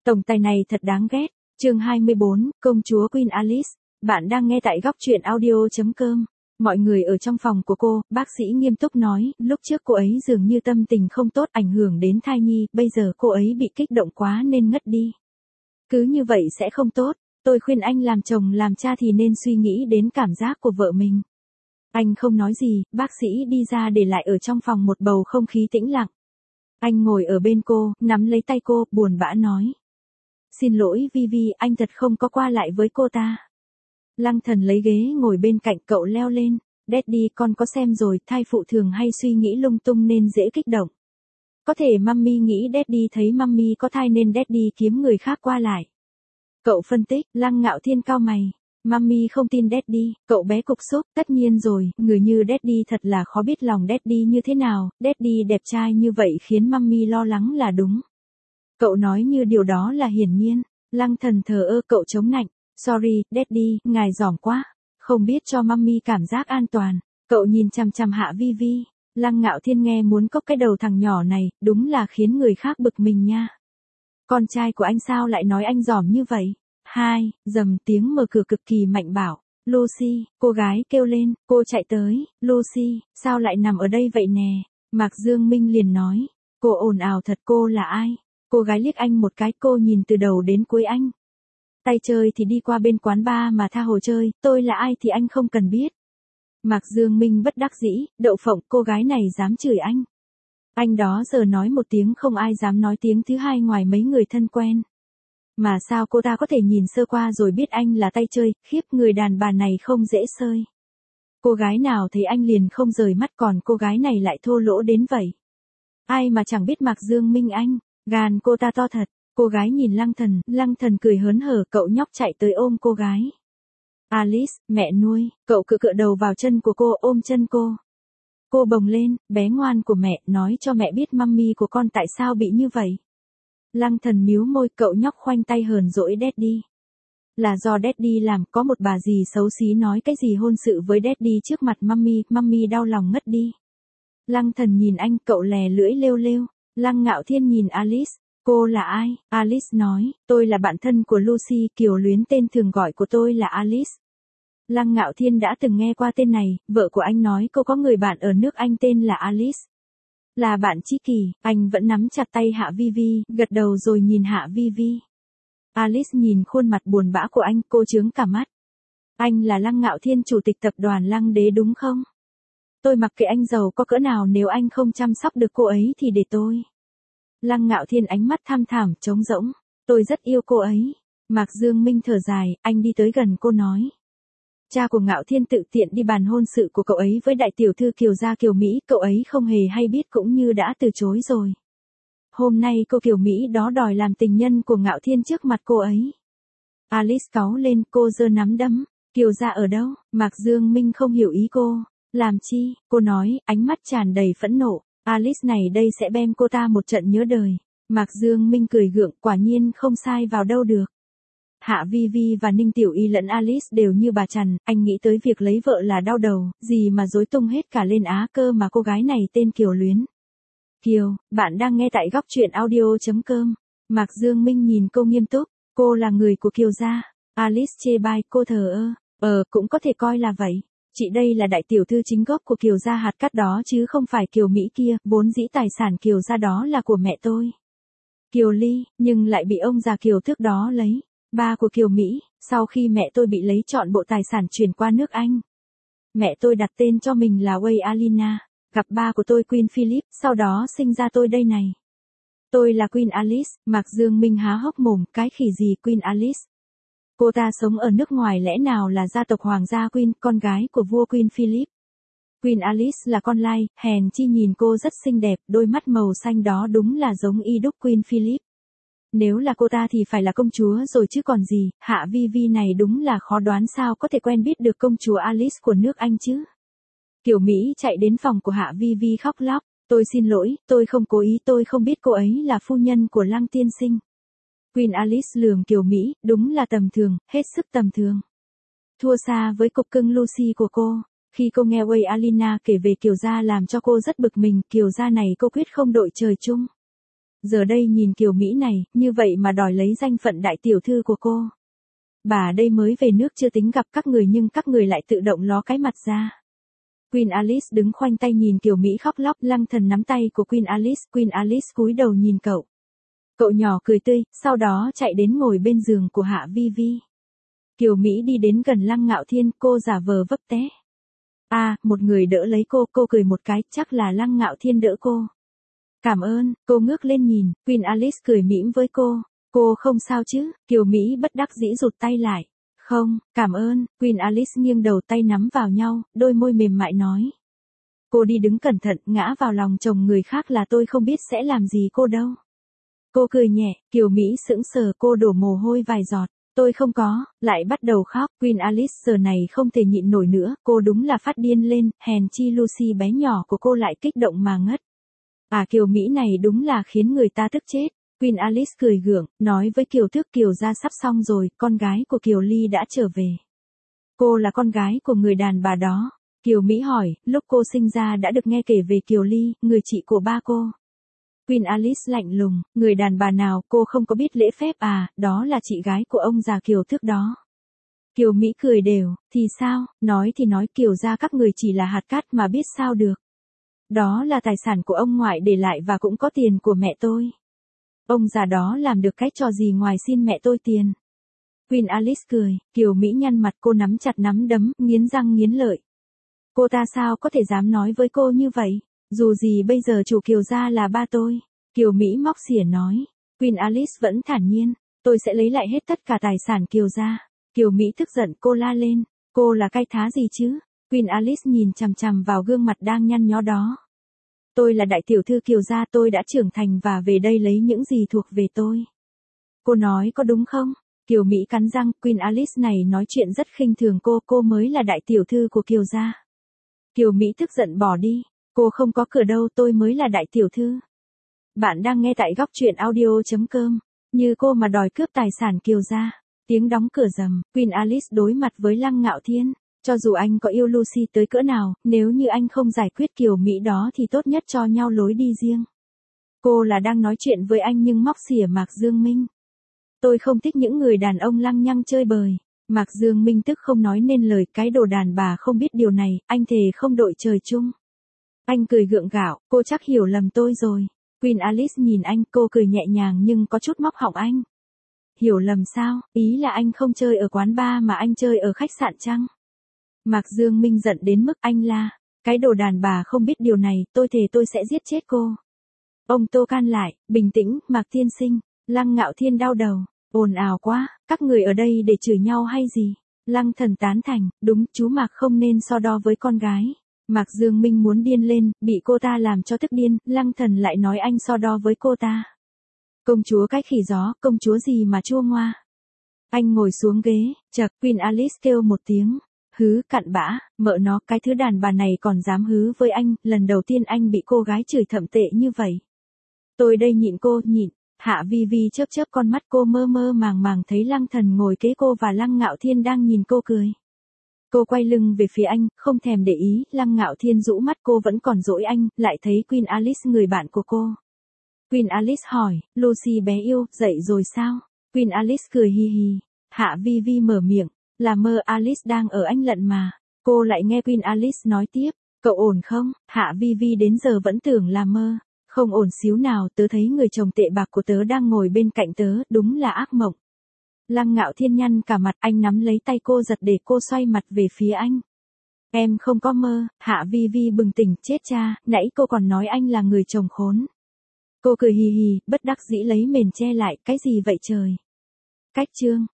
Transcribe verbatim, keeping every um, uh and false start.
Tổng tài này thật đáng ghét. Chương hai mươi bốn, công chúa Queen Alice. Bạn đang nghe tại góc truyện audio chấm com. Mọi người ở trong phòng của cô, bác sĩ nghiêm túc nói, lúc trước cô ấy dường như tâm tình không tốt ảnh hưởng đến thai nhi, bây giờ cô ấy bị kích động quá nên ngất đi. Cứ như vậy sẽ không tốt, tôi khuyên anh làm chồng làm cha thì nên suy nghĩ đến cảm giác của vợ mình. Anh không nói gì, bác sĩ đi ra để lại ở trong phòng một bầu không khí tĩnh lặng. Anh ngồi ở bên cô, nắm lấy tay cô, buồn bã nói. Xin lỗi Vivi, anh thật không có qua lại với cô ta. Lăng Thần lấy ghế ngồi bên cạnh cậu leo lên. Daddy, con có xem rồi, thai phụ thường hay suy nghĩ lung tung nên dễ kích động. Có thể Mummy nghĩ Daddy thấy Mummy có thai nên Daddy kiếm người khác qua lại. Cậu phân tích, Lăng Ngạo Thiên cau mày. Mummy không tin Daddy, cậu bé cục xúc, tất nhiên rồi, người như Daddy thật là khó biết lòng Daddy như thế nào, Daddy đẹp trai như vậy khiến Mummy lo lắng là đúng. Cậu nói như điều đó là hiển nhiên. Lăng Thần thờ ơ, cậu chống nạnh. Sorry, Daddy, ngài giỏng quá. Không biết cho Mummy cảm giác an toàn. Cậu nhìn chằm chằm Hạ Vi Vi. Lăng Ngạo Thiên nghe muốn cốc cái đầu thằng nhỏ này, đúng là khiến người khác bực mình nha. Con trai của anh sao lại nói anh giỏm như vậy? Hai, dầm tiếng mở cửa cực kỳ mạnh bảo. Lucy, cô gái kêu lên, cô chạy tới. Lucy, sao lại nằm ở đây vậy nè? Mạc Dương Minh liền nói. Cô ồn ào thật, cô là ai? Cô gái liếc anh một cái, cô nhìn từ đầu đến cuối anh. Tay chơi thì đi qua bên quán bar mà tha hồ chơi, tôi là ai thì anh không cần biết. Mạc Dương Minh bất đắc dĩ, đậu phộng, cô gái này dám chửi anh. Anh đó giờ nói một tiếng không ai dám nói tiếng thứ hai ngoài mấy người thân quen. Mà sao cô ta có thể nhìn sơ qua rồi biết anh là tay chơi, khiếp, người đàn bà này không dễ sơi. Cô gái nào thấy anh liền không rời mắt, còn cô gái này lại thô lỗ đến vậy. Ai mà chẳng biết Mạc Dương Minh anh. Gan cô ta to thật. Cô gái nhìn Lăng Thần, Lăng Thần cười hớn hở, cậu nhóc chạy tới ôm cô gái. Alice, mẹ nuôi, cậu cựa cựa đầu vào chân của cô, ôm chân cô. Cô bồng lên, bé ngoan của mẹ, nói cho mẹ biết Mummy của con tại sao bị như vậy. Lăng Thần míu môi, cậu nhóc khoanh tay hờn dỗi Daddy. Là do Daddy làm, có một bà dì xấu xí nói cái gì hôn sự với Daddy trước mặt Mummy, Mummy đau lòng ngất đi. Lăng Thần nhìn anh, cậu lè lưỡi lêu lêu. Lăng Ngạo Thiên nhìn Alice. Cô là ai? Alice nói, tôi là bạn thân của Lucy, Kiều Luyến, tên thường gọi của tôi là Alice. Lăng Ngạo Thiên đã từng nghe qua tên này, vợ của anh nói cô có người bạn ở nước Anh tên là Alice. Là bạn tri kỷ, anh vẫn nắm chặt tay Hạ Vi Vi, gật đầu rồi nhìn Hạ Vi Vi. Alice nhìn khuôn mặt buồn bã của anh, cô trướng cả mắt. Anh là Lăng Ngạo Thiên, chủ tịch tập đoàn Lăng Đế đúng không? Tôi mặc kệ anh giàu có cỡ nào, nếu anh không chăm sóc được cô ấy thì để tôi. Lăng Ngạo Thiên ánh mắt thăm thẳm, trống rỗng. Tôi rất yêu cô ấy. Mạc Dương Minh thở dài, anh đi tới gần cô nói. Cha của Ngạo Thiên tự tiện đi bàn hôn sự của cậu ấy với đại tiểu thư Kiều gia Kiều Mỹ, cậu ấy không hề hay biết cũng như đã từ chối rồi. Hôm nay cô Kiều Mỹ đó đòi làm tình nhân của Ngạo Thiên trước mặt cô ấy. Alice cáu lên, cô giơ nắm đấm. Kiều gia ở đâu? Mạc Dương Minh không hiểu ý cô. Làm chi? Cô nói, ánh mắt tràn đầy phẫn nộ. Alice này đây sẽ bem cô ta một trận nhớ đời. Mạc Dương Minh cười gượng, quả nhiên không sai vào đâu được. Hạ Vi Vi và Ninh Tiểu Y lẫn Alice đều như bà Trần, anh nghĩ tới việc lấy vợ là đau đầu, gì mà rối tung hết cả lên Á cơ mà cô gái này tên Kiều Luyến. Kiều, bạn đang nghe tại góc truyện audio chấm com. Mạc Dương Minh nhìn cô nghiêm túc, cô là người của Kiều gia. Alice chê bai, cô thờ ơ, ờ cũng có thể coi là vậy. Chị đây là đại tiểu thư chính gốc của Kiều gia hạt cát đó chứ không phải Kiều Mỹ kia, vốn dĩ tài sản Kiều gia đó là của mẹ tôi. Kiều Ly, nhưng lại bị ông già Kiều Thước đó lấy. Ba của Kiều Mỹ, sau khi mẹ tôi bị lấy trọn bộ tài sản chuyển qua nước Anh. Mẹ tôi đặt tên cho mình là Wei Alina, gặp ba của tôi Queen Philip, sau đó sinh ra tôi đây này. Tôi là Queen Alice, Mạc Dương Minh há hốc mồm, cái khỉ gì Queen Alice. Cô ta sống ở nước ngoài lẽ nào là gia tộc hoàng gia Queen, con gái của vua Queen Philip. Queen Alice là con lai, hèn chi nhìn cô rất xinh đẹp, đôi mắt màu xanh đó đúng là giống y đúc Queen Philip. Nếu là cô ta thì phải là công chúa rồi chứ còn gì, Hạ Vi Vi này đúng là khó đoán sao có thể quen biết được công chúa Alice của nước Anh chứ. Kiều Mỹ chạy đến phòng của Hạ Vi Vi khóc lóc, tôi xin lỗi, tôi không cố ý, tôi không biết cô ấy là phu nhân của Lăng tiên sinh. Queen Alice lườm Kiều Mỹ, đúng là tầm thường, hết sức tầm thường. Thua xa với cục cưng Lucy của cô. Khi cô nghe Wei Alina kể về Kiều gia làm cho cô rất bực mình, Kiều gia này cô quyết không đội trời chung. Giờ đây nhìn kiểu Mỹ này, như vậy mà đòi lấy danh phận đại tiểu thư của cô. Bà đây mới về nước chưa tính gặp các người nhưng các người lại tự động ló cái mặt ra. Queen Alice đứng khoanh tay nhìn kiểu Mỹ khóc lóc, Lăng Thần nắm tay của Queen Alice, Queen Alice cúi đầu nhìn cậu. Cậu nhỏ cười tươi, sau đó chạy đến ngồi bên giường của Hạ Vi Vi. Kiều Mỹ đi đến gần Lăng Ngạo Thiên, cô giả vờ vấp té. À, một người đỡ lấy cô, cô cười một cái, chắc là Lăng Ngạo Thiên đỡ cô. Cảm ơn, cô ngước lên nhìn, Queen Alice cười mỉm với cô. Cô không sao chứ, Kiều Mỹ bất đắc dĩ rụt tay lại. Không, cảm ơn, Queen Alice nghiêng đầu tay nắm vào nhau, đôi môi mềm mại nói. Cô đi đứng cẩn thận, ngã vào lòng chồng người khác là tôi không biết sẽ làm gì cô đâu. Cô cười nhẹ, Kiều Mỹ sững sờ, cô đổ mồ hôi vài giọt. Tôi không có, lại bắt đầu khóc, Queen Alice giờ này không thể nhịn nổi nữa, cô đúng là phát điên lên, hèn chi Lucy bé nhỏ của cô lại kích động mà ngất. À Kiều Mỹ này đúng là khiến người ta tức chết. Queen Alice cười gượng, nói với Kiều Thước Kiều gia sắp xong rồi, con gái của Kiều Ly đã trở về. Cô là con gái của người đàn bà đó. Kiều Mỹ hỏi, lúc cô sinh ra đã được nghe kể về Kiều Ly, người chị của ba cô. Queen Alice lạnh lùng, người đàn bà nào cô không có biết lễ phép à, đó là chị gái của ông già Kiều Thước đó. Kiều Mỹ cười đều, thì sao, nói thì nói Kiều gia các người chỉ là hạt cát mà biết sao được. Đó là tài sản của ông ngoại để lại và cũng có tiền của mẹ tôi. Ông già đó làm được cái trò gì ngoài xin mẹ tôi tiền. Queen Alice cười, Kiều Mỹ nhăn mặt, cô nắm chặt nắm đấm, nghiến răng nghiến lợi. Cô ta sao có thể dám nói với cô như vậy? Dù gì bây giờ chủ Kiều gia là ba tôi. Kiều Mỹ móc xỉa nói. Queen Alice vẫn thản nhiên. Tôi sẽ lấy lại hết tất cả tài sản Kiều gia. Kiều Mỹ tức giận, cô la lên. Cô là cái thá gì chứ? Queen Alice nhìn chằm chằm vào gương mặt đang nhăn nhó đó. Tôi là đại tiểu thư Kiều gia, tôi đã trưởng thành và về đây lấy những gì thuộc về tôi. Cô nói có đúng không? Kiều Mỹ cắn răng, Queen Alice này nói chuyện rất khinh thường cô, cô mới là đại tiểu thư của Kiều gia. Kiều Mỹ tức giận bỏ đi. Cô không có cửa đâu, tôi mới là đại tiểu thư. Bạn đang nghe tại góc truyện audio chấm com. Như cô mà đòi cướp tài sản Kiều gia. Tiếng đóng cửa rầm, Queen Alice đối mặt với Lăng Ngạo Thiên. Cho dù anh có yêu Lucy tới cỡ nào, nếu như anh không giải quyết Kiều Mỹ đó thì tốt nhất cho nhau lối đi riêng. Cô là đang nói chuyện với anh nhưng móc xỉa Mạc Dương Minh. Tôi không thích những người đàn ông lăng nhăng chơi bời. Mạc Dương Minh tức không nói nên lời, cái đồ đàn bà không biết điều này, anh thề không đội trời chung. Anh cười gượng gạo, cô chắc hiểu lầm tôi rồi. Queen Alice nhìn anh, cô cười nhẹ nhàng nhưng có chút móc họng anh. Hiểu lầm sao, ý là anh không chơi ở quán bar mà anh chơi ở khách sạn chăng? Mạc Dương Minh giận đến mức anh la. Cái đồ đàn bà không biết điều này, tôi thề tôi sẽ giết chết cô. Ông Tô can lại, bình tĩnh, Mạc Tiên Sinh. Lăng Ngạo Thiên đau đầu. Ồn ào quá, các người ở đây để chửi nhau hay gì? Lăng Thần tán thành, đúng, chú Mạc không nên so đo với con gái. Mạc Dương Minh muốn điên lên, bị cô ta làm cho tức điên, Lăng Thần lại nói anh so đo với cô ta. Công chúa cái khỉ gió, công chúa gì mà chua ngoa. Anh ngồi xuống ghế, chậc, Queen Alice kêu một tiếng. Hứ, cặn bã, mợ nó, cái thứ đàn bà này còn dám hứ với anh, lần đầu tiên anh bị cô gái chửi thậm tệ như vậy. Tôi đây nhịn cô, nhịn. Hạ Vi Vi chớp chớp con mắt, cô mơ mơ màng màng thấy Lăng Thần ngồi kế cô và Lăng Ngạo Thiên đang nhìn cô cười. Cô quay lưng về phía anh, không thèm để ý, Lăng Ngạo Thiên rũ mắt, cô vẫn còn dỗi anh, lại thấy Queen Alice người bạn của cô. Queen Alice hỏi, Lucy bé yêu, dậy rồi sao? Queen Alice cười hi hi. Hạ Vi Vi mở miệng, là mơ, Alice đang ở anh lận mà. Cô lại nghe Queen Alice nói tiếp, cậu ổn không? Hạ Vi Vi đến giờ vẫn tưởng là mơ. Không ổn xíu nào, tớ thấy người chồng tệ bạc của tớ đang ngồi bên cạnh tớ, đúng là ác mộng. Lăng Ngạo Thiên nhăn cả mặt, anh nắm lấy tay cô giật để cô xoay mặt về phía anh. Em không có mơ. Hạ Vi Vi bừng tỉnh, chết cha, nãy cô còn nói anh là người chồng khốn. Cô cười hì hì, bất đắc dĩ lấy mền che lại, cái gì vậy trời? Cách chương.